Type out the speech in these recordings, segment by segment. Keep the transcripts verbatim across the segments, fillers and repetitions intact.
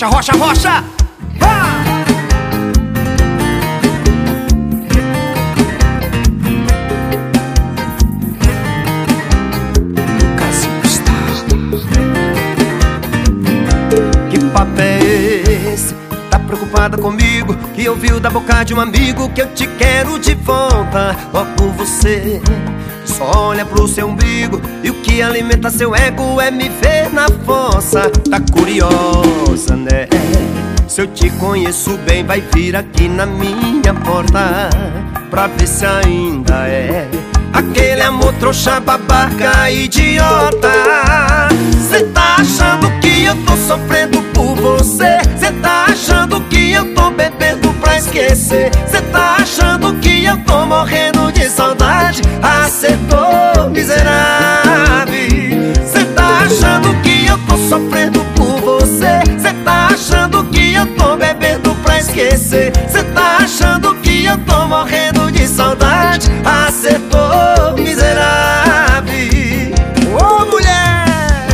rocha, rocha, rocha. Ah! Que papo é esse? Tá preocupada comigo? Que ouviu da boca de um amigo que eu te quero de volta. Logo você só olha pro seu umbigo, e o que alimenta seu ego é me ver na fossa. Tá curiosa, né? Se eu te conheço bem, vai vir aqui na minha porta pra ver se ainda é aquele amor trouxa, babaca, idiota. Cê tá achando que eu tô sofrendo por você? Cê tá achando que eu tô bebendo pra esquecer? Cê tá achando que eu tô morrendo de saudade? Acertou, miserável. Cê tá achando que eu tô sofrendo por você? Cê tá achando que eu tô bebendo pra esquecer? Cê tá achando que eu tô morrendo de saudade? Acertou, miserável. Ô, mulher!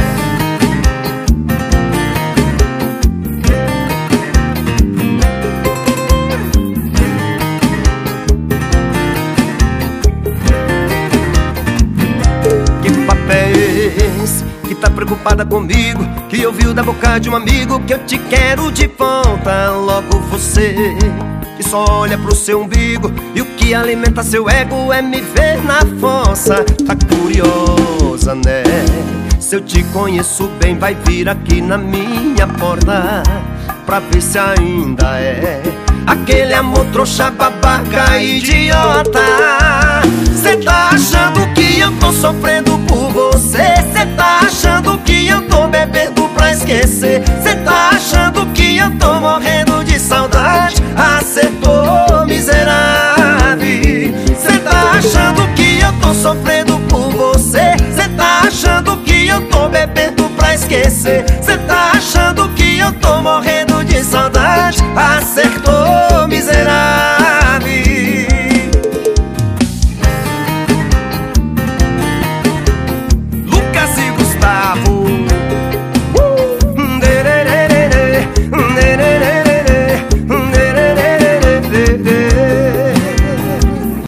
Que papo é esse? Que tá preocupada comigo? Que ouviu da boca de um amigo que eu te quero de volta. Logo você que só olha pro seu umbigo, e o que alimenta seu ego é me ver na fossa. Tá curiosa, né? Se eu te conheço bem, vai vir aqui na minha porta pra ver se ainda é aquele amor trouxa, babaca, idiota. Cê tá achando que eu tô sofrendo por você? Cê tá achando que eu tô bebendo pra esquecer? Cê tá achando que eu tô morrendo de saudade? Acertou, miserável. Cê tá achando que eu tô sofrendo por você? Cê tá achando que eu tô bebendo pra esquecer? Cê tá achando que eu tô morrendo de saudade? Acertou.